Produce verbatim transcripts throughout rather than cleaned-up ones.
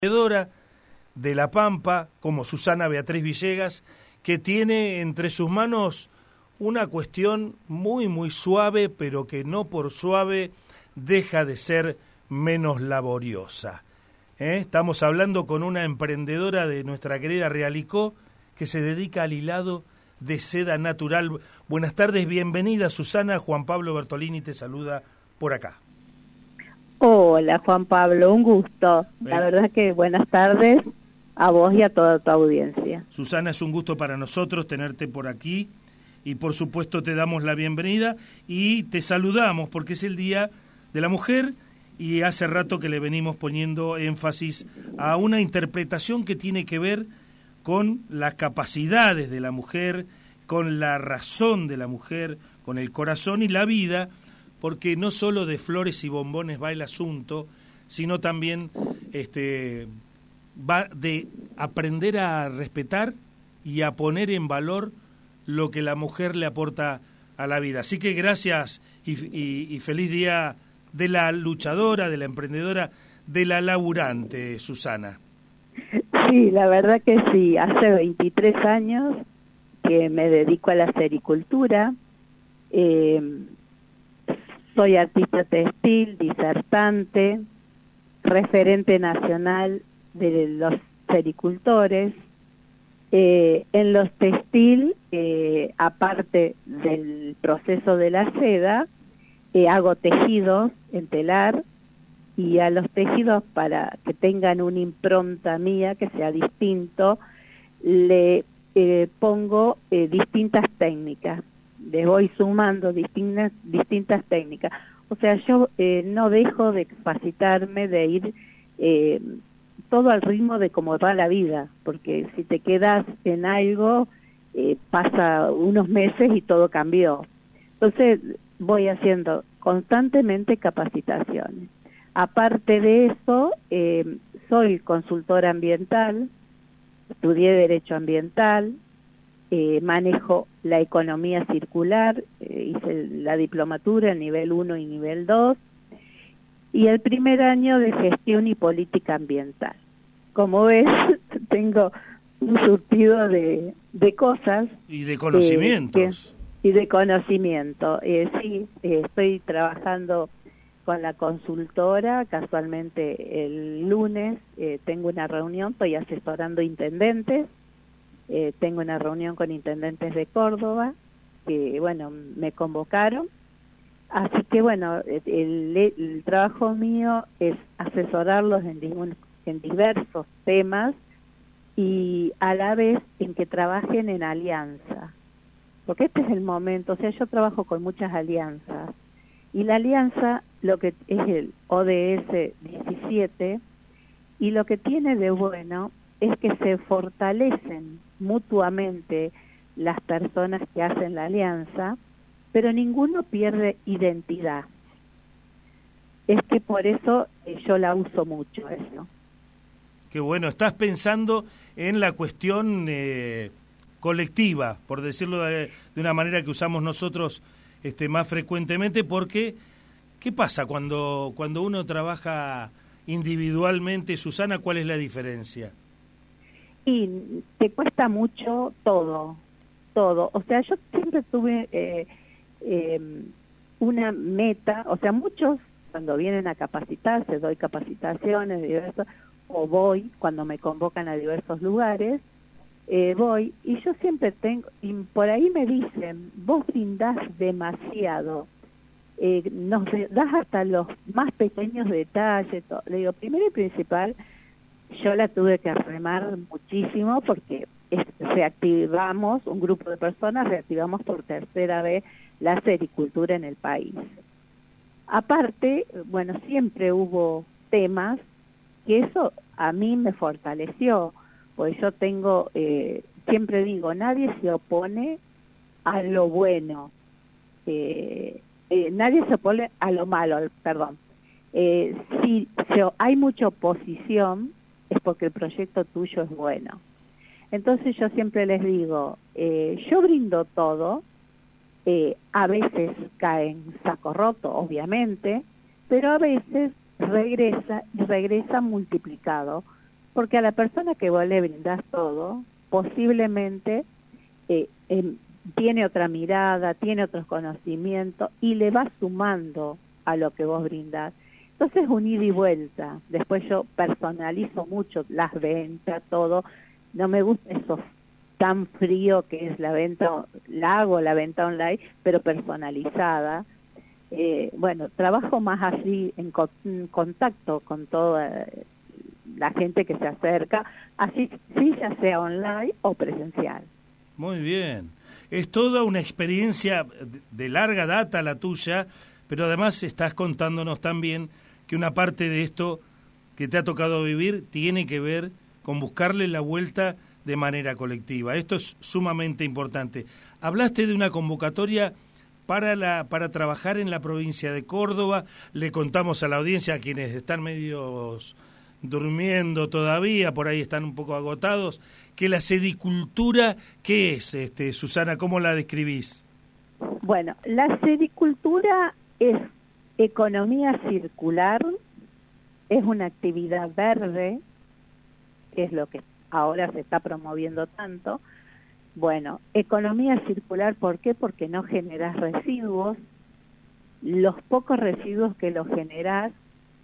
emprendedora de La Pampa, como Susana Beatriz Villegas, que tiene entre sus manos una cuestión muy, muy suave, pero que no por suave deja de ser menos laboriosa. ¿Eh? Estamos hablando con una emprendedora de nuestra querida Realicó, que se dedica al hilado de seda natural. Buenas tardes, bienvenida Susana. Juan Pablo Bertolini te saluda por acá. Hola Juan Pablo, un gusto. La verdad que buenas tardes a vos y a toda tu audiencia. Susana, es un gusto para nosotros tenerte por aquí y por supuesto te damos la bienvenida y te saludamos porque es el Día de la Mujer y hace rato que le venimos poniendo énfasis a una interpretación que tiene que ver con las capacidades de la mujer, con la razón de la mujer, con el corazón y la vida, porque no solo de flores y bombones va el asunto, sino también este, va de aprender a respetar y a poner en valor lo que la mujer le aporta a la vida. Así que gracias y, y, y feliz día de la luchadora, de la emprendedora, de la laburante, Susana. Sí, la verdad que sí. Hace veintitrés años que me dedico a la sericultura. Eh, Soy artista textil, disertante, referente nacional de los sericultores. Eh, en los textil, eh, aparte del proceso de la seda, eh, hago tejidos en telar y a los tejidos, para que tengan una impronta mía, que sea distinto, le eh, pongo eh, distintas técnicas. Les voy sumando distintas, distintas técnicas. O sea, yo eh, no dejo de capacitarme, de ir eh, todo al ritmo de cómo va la vida, porque si te quedas en algo, eh, pasa unos meses y todo cambió. Entonces voy haciendo constantemente capacitaciones. Aparte de eso, eh, soy consultora ambiental, estudié Derecho Ambiental, Eh, manejo la economía circular, eh, hice la diplomatura nivel uno y nivel dos, y el primer año de gestión y política ambiental. Como ves, tengo un surtido de, de cosas. Y de conocimientos. Eh, que, y de conocimiento. Eh, sí, eh, estoy trabajando con la consultora, casualmente el lunes eh, tengo una reunión, estoy asesorando intendentes. Eh, tengo una reunión con intendentes de Córdoba, que bueno, me convocaron. Así que bueno, el, el trabajo mío es asesorarlos en, en diversos temas y a la vez en que trabajen en alianza. Porque este es el momento, o sea, yo trabajo con muchas alianzas. Y la alianza, lo que es el O D S diecisiete, y lo que tiene de bueno es que se fortalecen mutuamente las personas que hacen la alianza, pero ninguno pierde identidad. Es que por eso eh, yo la uso mucho, eso. Qué bueno, estás pensando en la cuestión eh, colectiva, por decirlo de, de una manera que usamos nosotros este, más frecuentemente, porque ¿qué pasa cuando, cuando uno trabaja individualmente? Susana, ¿cuál es la diferencia? Y te cuesta mucho todo, todo. O sea, yo siempre tuve eh, eh, una meta, o sea, muchos cuando vienen a capacitarse, doy capacitaciones diversas, o voy cuando me convocan a diversos lugares, eh, voy, y yo siempre tengo, y por ahí me dicen, vos brindás demasiado, eh, nos das hasta los más pequeños detalles, todo. Le digo, primero y principal, yo la tuve que remar muchísimo porque es, reactivamos, un grupo de personas, reactivamos por tercera vez la sericultura en el país. Aparte, bueno, siempre hubo temas que eso a mí me fortaleció, pues yo tengo, eh, siempre digo, nadie se opone a lo bueno, eh, eh, nadie se opone a lo malo, perdón. Eh, si, si hay mucha oposición, es porque el proyecto tuyo es bueno. Entonces yo siempre les digo, eh, yo brindo todo, eh, a veces caen saco roto, obviamente, pero a veces regresa y regresa multiplicado, porque a la persona que vos le brindás todo, posiblemente eh, eh, tiene otra mirada, tiene otros conocimientos y le va sumando a lo que vos brindás. Entonces, un ida y vuelta. Después yo personalizo mucho las ventas, todo. No me gusta eso tan frío que es la venta, la hago la venta online, pero personalizada. Eh, bueno, trabajo más así en, co en contacto con toda la gente que se acerca, así sí ya sea online o presencial. Muy bien. Es toda una experiencia de larga data la tuya, pero además estás contándonos también que una parte de esto que te ha tocado vivir tiene que ver con buscarle la vuelta de manera colectiva. Esto es sumamente importante. Hablaste de una convocatoria para la para trabajar en la provincia de Córdoba. Le contamos a la audiencia, a quienes están medios durmiendo todavía, por ahí están un poco agotados, que la sericultura, ¿qué es, este, Susana? ¿Cómo la describís? Bueno, la sericultura es economía circular, es una actividad verde, que es lo que ahora se está promoviendo tanto. Bueno, economía circular, ¿por qué? Porque no generas residuos. Los pocos residuos que los generás,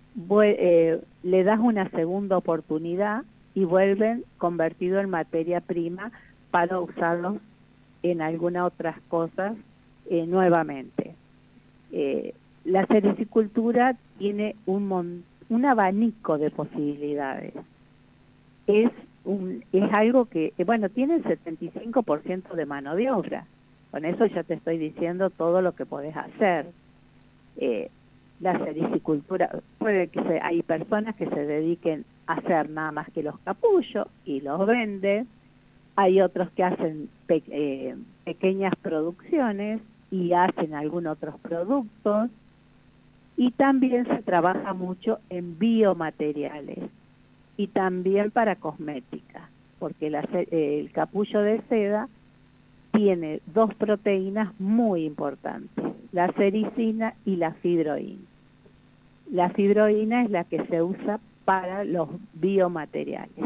eh, le das una segunda oportunidad y vuelven convertido en materia prima para usarlos en algunas otras cosas eh, nuevamente. Eh, la sericultura tiene un, mon un abanico de posibilidades. Es Un, es algo que, bueno, tiene el setenta y cinco por ciento de mano de obra. Con eso ya te estoy diciendo todo lo que podés hacer. Eh, la sericultura, puede que se, hay personas que se dediquen a hacer nada más que los capullos y los venden. Hay otros que hacen pe eh, pequeñas producciones y hacen algunos otros productos. Y también se trabaja mucho en biomateriales. Y también para cosmética, porque la, el capullo de seda tiene dos proteínas muy importantes, la sericina y la fibroína. La fibroína es la que se usa para los biomateriales.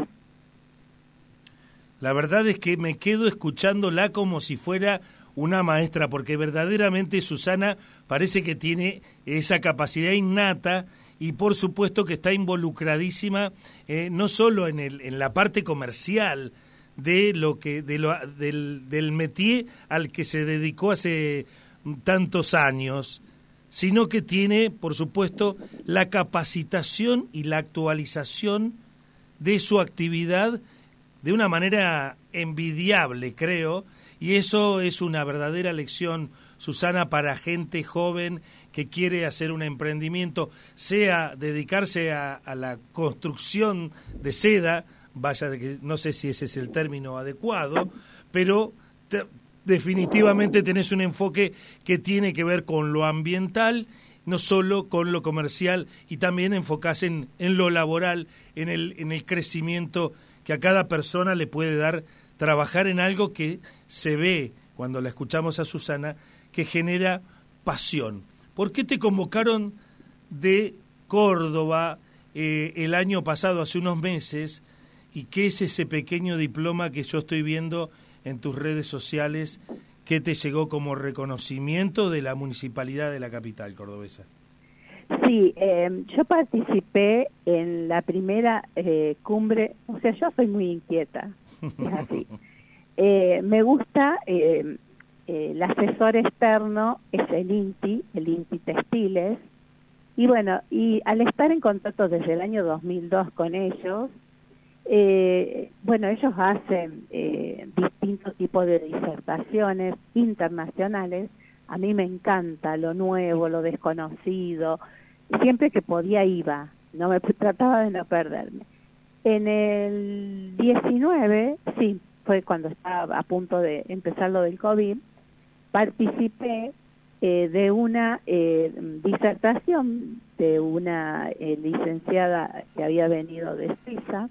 La verdad es que me quedo escuchándola como si fuera una maestra, porque verdaderamente Susana parece que tiene esa capacidad innata y por supuesto que está involucradísima eh, no solo en, el, en la parte comercial de lo que de lo, del, del métier al que se dedicó hace tantos años, sino que tiene, por supuesto, la capacitación y la actualización de su actividad de una manera envidiable, creo, y eso es una verdadera lección, Susana, para gente joven que quiere hacer un emprendimiento, sea dedicarse a, a la construcción de seda, vaya, que no sé si ese es el término adecuado, pero te, definitivamente tenés un enfoque que tiene que ver con lo ambiental, no solo con lo comercial, y también enfocás en, en lo laboral, en el, en el crecimiento que a cada persona le puede dar trabajar en algo que se ve, cuando la escuchamos a Susana, que genera pasión. ¿Por qué te convocaron de Córdoba eh, el año pasado, hace unos meses, y qué es ese pequeño diploma que yo estoy viendo en tus redes sociales que te llegó como reconocimiento de la municipalidad de la capital cordobesa? Sí, eh, yo participé en la primera eh, cumbre, o sea, yo soy muy inquieta, es así. Eh, me gusta... Eh, Eh, el asesor externo es el INTI, el INTI Textiles, y bueno, y al estar en contacto desde el año dos mil dos con ellos, eh, bueno, ellos hacen eh, distintos tipos de disertaciones internacionales. A mí me encanta lo nuevo, lo desconocido, siempre que podía iba, no me trataba de no perderme. En el diecinueve, sí, fue cuando estaba a punto de empezar lo del COVID, participé eh, de una eh, disertación de una eh, licenciada que había venido de Suiza,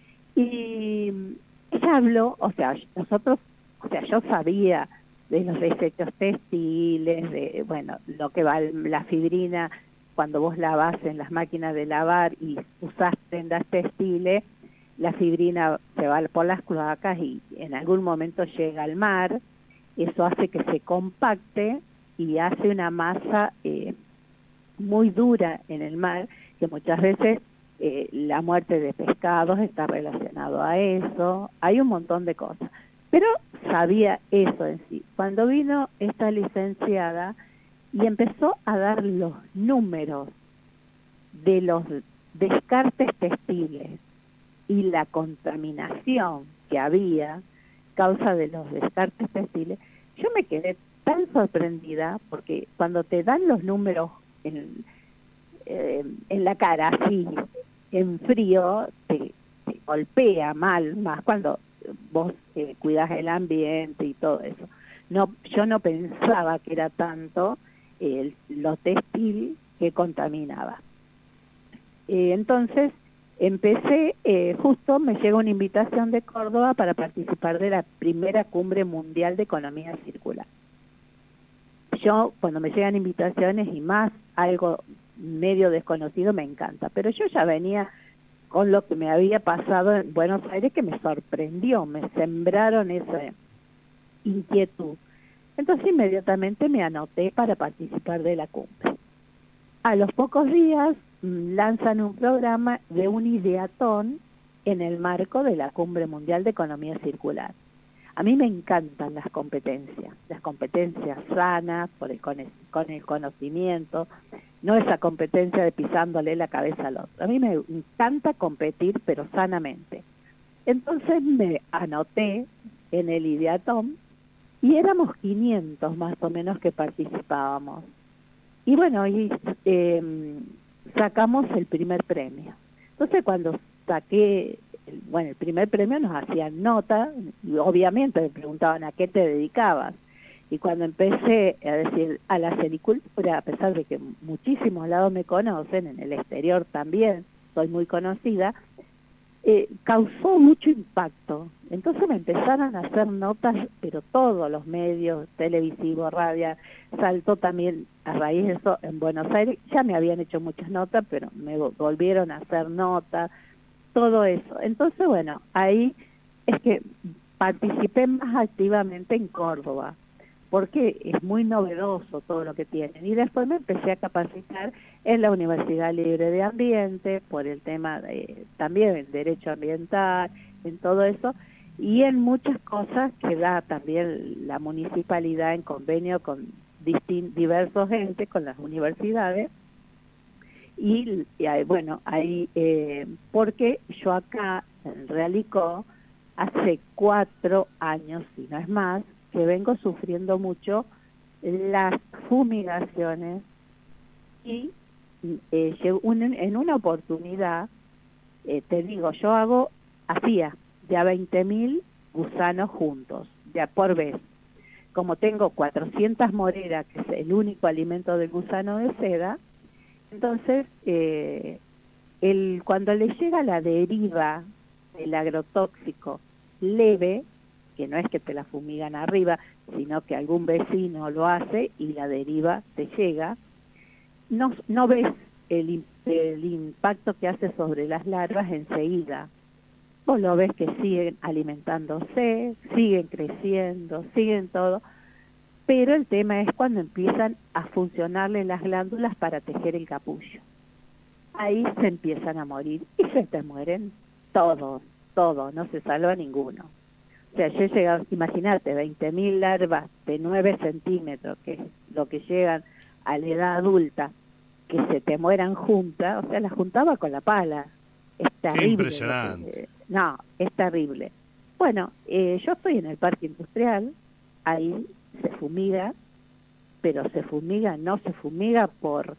y ella habló, o sea, nosotros, o sea, yo sabía de los desechos textiles, de, bueno, lo que va la fibrina cuando vos lavás en las máquinas de lavar y usás prendas textiles, la fibrina se va por las cloacas y en algún momento llega al mar, eso hace que se compacte y hace una masa eh, muy dura en el mar, que muchas veces eh, la muerte de pescados está relacionado a eso, hay un montón de cosas. Pero sabía eso en sí. Cuando vino esta licenciada y empezó a dar los números de los descartes textiles y la contaminación que había causa de los descartes textiles, yo me quedé tan sorprendida porque cuando te dan los números en, eh, en la cara así, en frío, te, te golpea mal, más cuando vos eh, cuidás el ambiente y todo eso. No, yo no pensaba que era tanto eh, lo textil que contaminaba. Eh, entonces empecé, eh, justo me llega una invitación de Córdoba para participar de la primera cumbre mundial de economía circular. Yo, cuando me llegan invitaciones y más algo medio desconocido, me encanta, pero yo ya venía con lo que me había pasado en Buenos Aires, que me sorprendió, me sembraron esa inquietud. Entonces inmediatamente me anoté para participar de la cumbre. A los pocos días mmm, lanzan un programa de un ideatón en el marco de la Cumbre Mundial de Economía Circular. A mí me encantan las competencias, las competencias sanas, por el, con, el, con el conocimiento, no esa competencia de pisándole la cabeza al otro. A mí me encanta competir, pero sanamente. Entonces me anoté en el ideatón y éramos quinientos más o menos que participábamos. Y bueno, y, eh, sacamos el primer premio. Entonces cuando saqué, bueno, el primer premio nos hacían nota, y obviamente me preguntaban a qué te dedicabas. Y cuando empecé a decir a la sericultura, a pesar de que muchísimos lados me conocen, en el exterior también soy muy conocida, eh, causó mucho impacto. Entonces me empezaron a hacer notas, pero todos los medios, televisivo, radio, saltó también a raíz de eso en Buenos Aires. Ya me habían hecho muchas notas, pero me volvieron a hacer notas, todo eso. Entonces, bueno, ahí es que participé más activamente en Córdoba, porque es muy novedoso todo lo que tienen. Y después me empecé a capacitar en la Universidad Libre de Ambiente, por el tema de, también del derecho ambiental, en todo eso, y en muchas cosas que da también la municipalidad en convenio con distin- diversos entes, con las universidades. Y, y ahí, bueno, ahí, eh, porque yo acá en Realicó, hace cuatro años, si no es más, que vengo sufriendo mucho las fumigaciones y eh, en una oportunidad, eh, te digo, yo hago, hacía ya veinte mil gusanos juntos, ya por vez. Como tengo cuatrocientas moreras, que es el único alimento del gusano de seda, entonces eh, el, cuando le llega la deriva del agrotóxico leve, que no es que te la fumigan arriba, sino que algún vecino lo hace y la deriva te llega, no, no ves el, el impacto que hace sobre las larvas enseguida. Vos lo ves que siguen alimentándose, siguen creciendo, siguen todo, pero el tema es cuando empiezan a funcionarle las glándulas para tejer el capullo. Ahí se empiezan a morir y se te mueren todos, todos, no se salva ninguno. O sea, yo he llegado, imagínate, veinte mil larvas de nueve centímetros, que es lo que llegan a la edad adulta, que se te mueran juntas, o sea, las juntaba con la pala. Es terrible. Qué impresionante. Que, no, es terrible. Bueno, eh, yo estoy en el parque industrial, ahí se fumiga, pero se fumiga, no se fumiga por,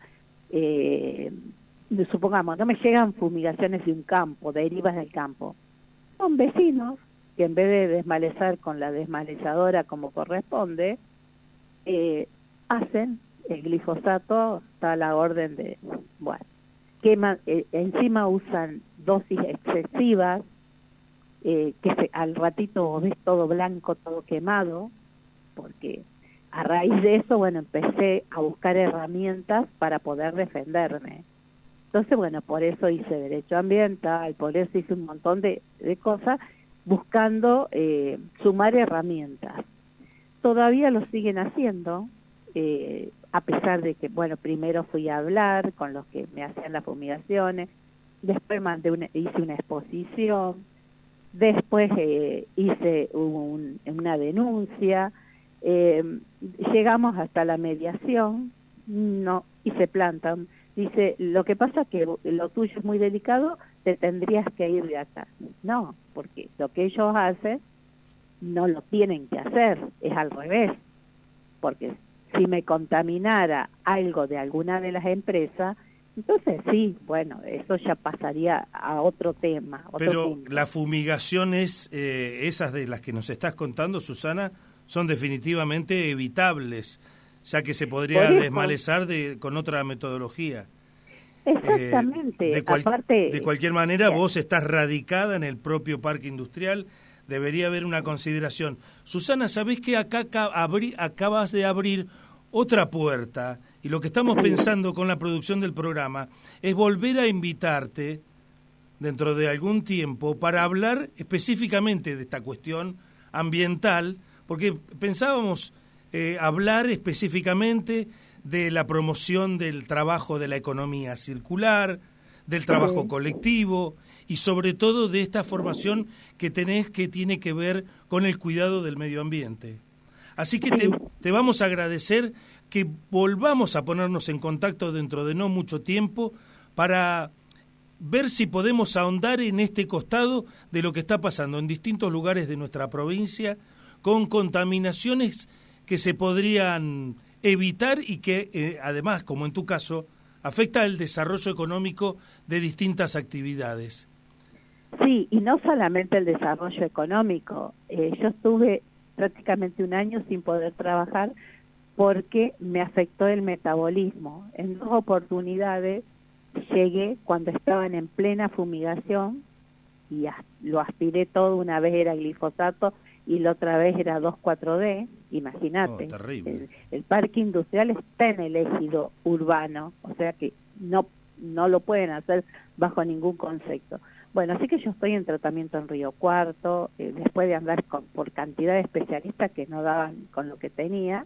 eh, supongamos, no me llegan fumigaciones de un campo, derivas del campo. Son vecinos que en vez de desmalezar con la desmalezadora como corresponde, eh, hacen el glifosato, está a la orden de, bueno, quema, eh, encima usan dosis excesivas, eh, que se, al ratito ves todo blanco, todo quemado, porque a raíz de eso, bueno, empecé a buscar herramientas para poder defenderme. Entonces, bueno, por eso hice derecho ambiental, por eso hice un montón de, de cosas, buscando eh, sumar herramientas. Todavía lo siguen haciendo, eh, a pesar de que, bueno, primero fui a hablar con los que me hacían las fumigaciones, después mandé una, hice una exposición, después eh, hice un, una denuncia, eh, llegamos hasta la mediación, no, y se plantan. Dice, lo que pasa es que lo tuyo es muy delicado, te tendrías que ir de acá. No, porque lo que ellos hacen no lo tienen que hacer, es al revés. Porque si me contaminara algo de alguna de las empresas, entonces sí, bueno, eso ya pasaría a otro tema. Otro Pero punto. las fumigaciones, eh, esas de las que nos estás contando, Susana, son definitivamente evitables, ya que se podría desmalezar de, con otra metodología. Exactamente. Eh, de, cual, Aparte, de cualquier manera, vos estás radicada en el propio parque industrial, debería haber una consideración. Susana, ¿sabés que acá abri, acabas de abrir otra puerta? Y lo que estamos sí. pensando con la producción del programa es volver a invitarte dentro de algún tiempo para hablar específicamente de esta cuestión ambiental, porque pensábamos eh, hablar específicamente de la promoción del trabajo de la economía circular, del trabajo sí. colectivo y sobre todo de esta formación que tenés que tiene que ver con el cuidado del medio ambiente. Así que te, te vamos a agradecer que volvamos a ponernos en contacto dentro de no mucho tiempo para ver si podemos ahondar en este costado de lo que está pasando en distintos lugares de nuestra provincia con contaminaciones que se podrían evitar y que eh, además, como en tu caso, afecta el desarrollo económico de distintas actividades. Sí, y no solamente el desarrollo económico. Eh, yo estuve prácticamente un año sin poder trabajar porque me afectó el metabolismo. En dos oportunidades llegué cuando estaban en plena fumigación y as- lo aspiré todo. Una vez era glifosato y la otra vez era dos cuatro D. Imagínate, oh, el, el parque industrial está en el ejido urbano, o sea que no, no lo pueden hacer bajo ningún concepto. Bueno, así que yo estoy en tratamiento en Río Cuarto, eh, después de andar con, por cantidad de especialistas que no daban con lo que tenía,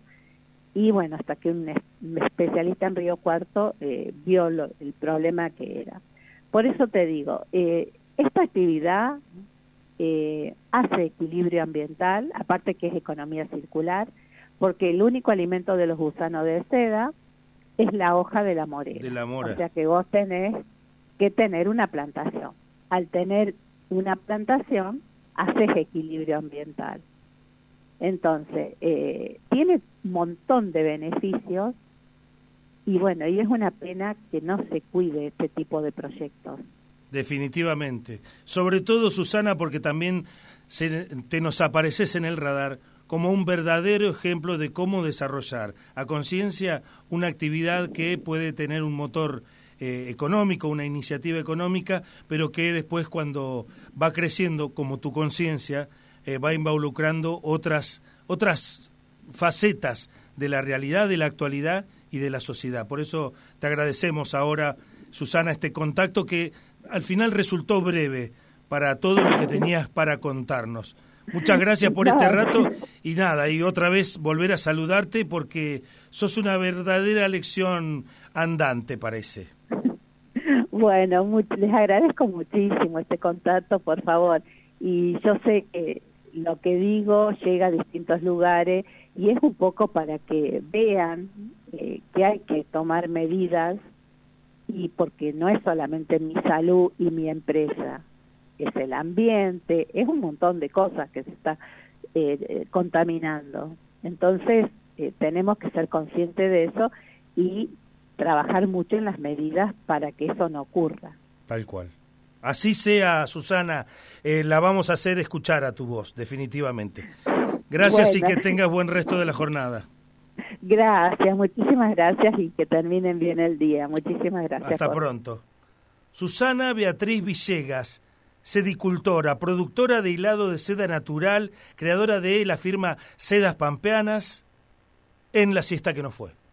y bueno, hasta que un, es, un especialista en Río Cuarto eh, vio lo, el problema que era. Por eso te digo, eh, esta actividad eh, hace equilibrio ambiental, aparte que es economía circular, porque el único alimento de los gusanos de seda es la hoja de la morera. De la mora. O sea que vos tenés que tener una plantación. Al tener una plantación, haces equilibrio ambiental. Entonces, eh, tiene un montón de beneficios y bueno, y es una pena que no se cuide este tipo de proyectos. Definitivamente. Sobre todo, Susana, porque también se, te nos apareces en el radar como un verdadero ejemplo de cómo desarrollar a conciencia una actividad que puede tener un motor eh, económico, una iniciativa económica, pero que después cuando va creciendo, como tu conciencia, eh, va involucrando otras, otras facetas de la realidad, de la actualidad y de la sociedad. Por eso te agradecemos ahora, Susana, este contacto que al final resultó breve para todo lo que tenías para contarnos. Muchas gracias por este rato y nada, y otra vez volver a saludarte porque sos una verdadera lección andante, parece. Bueno, muy, les agradezco muchísimo este contacto, por favor. Y yo sé que lo que digo llega a distintos lugares y es un poco para que vean eh, que hay que tomar medidas y porque no es solamente mi salud y mi empresa, es el ambiente, es un montón de cosas que se está eh, eh, contaminando. Entonces, eh, tenemos que ser conscientes de eso y trabajar mucho en las medidas para que eso no ocurra. Tal cual. Así sea, Susana, eh, la vamos a hacer escuchar a tu voz, definitivamente. Gracias bueno. Y que tengas buen resto de la jornada. Gracias, muchísimas gracias y que terminen bien el día. Muchísimas gracias. Hasta por... pronto. Susana Beatriz Villegas, sedicultora, productora de hilado de seda natural, creadora de la firma Sedas Pampeanas, en La Siesta que no fue.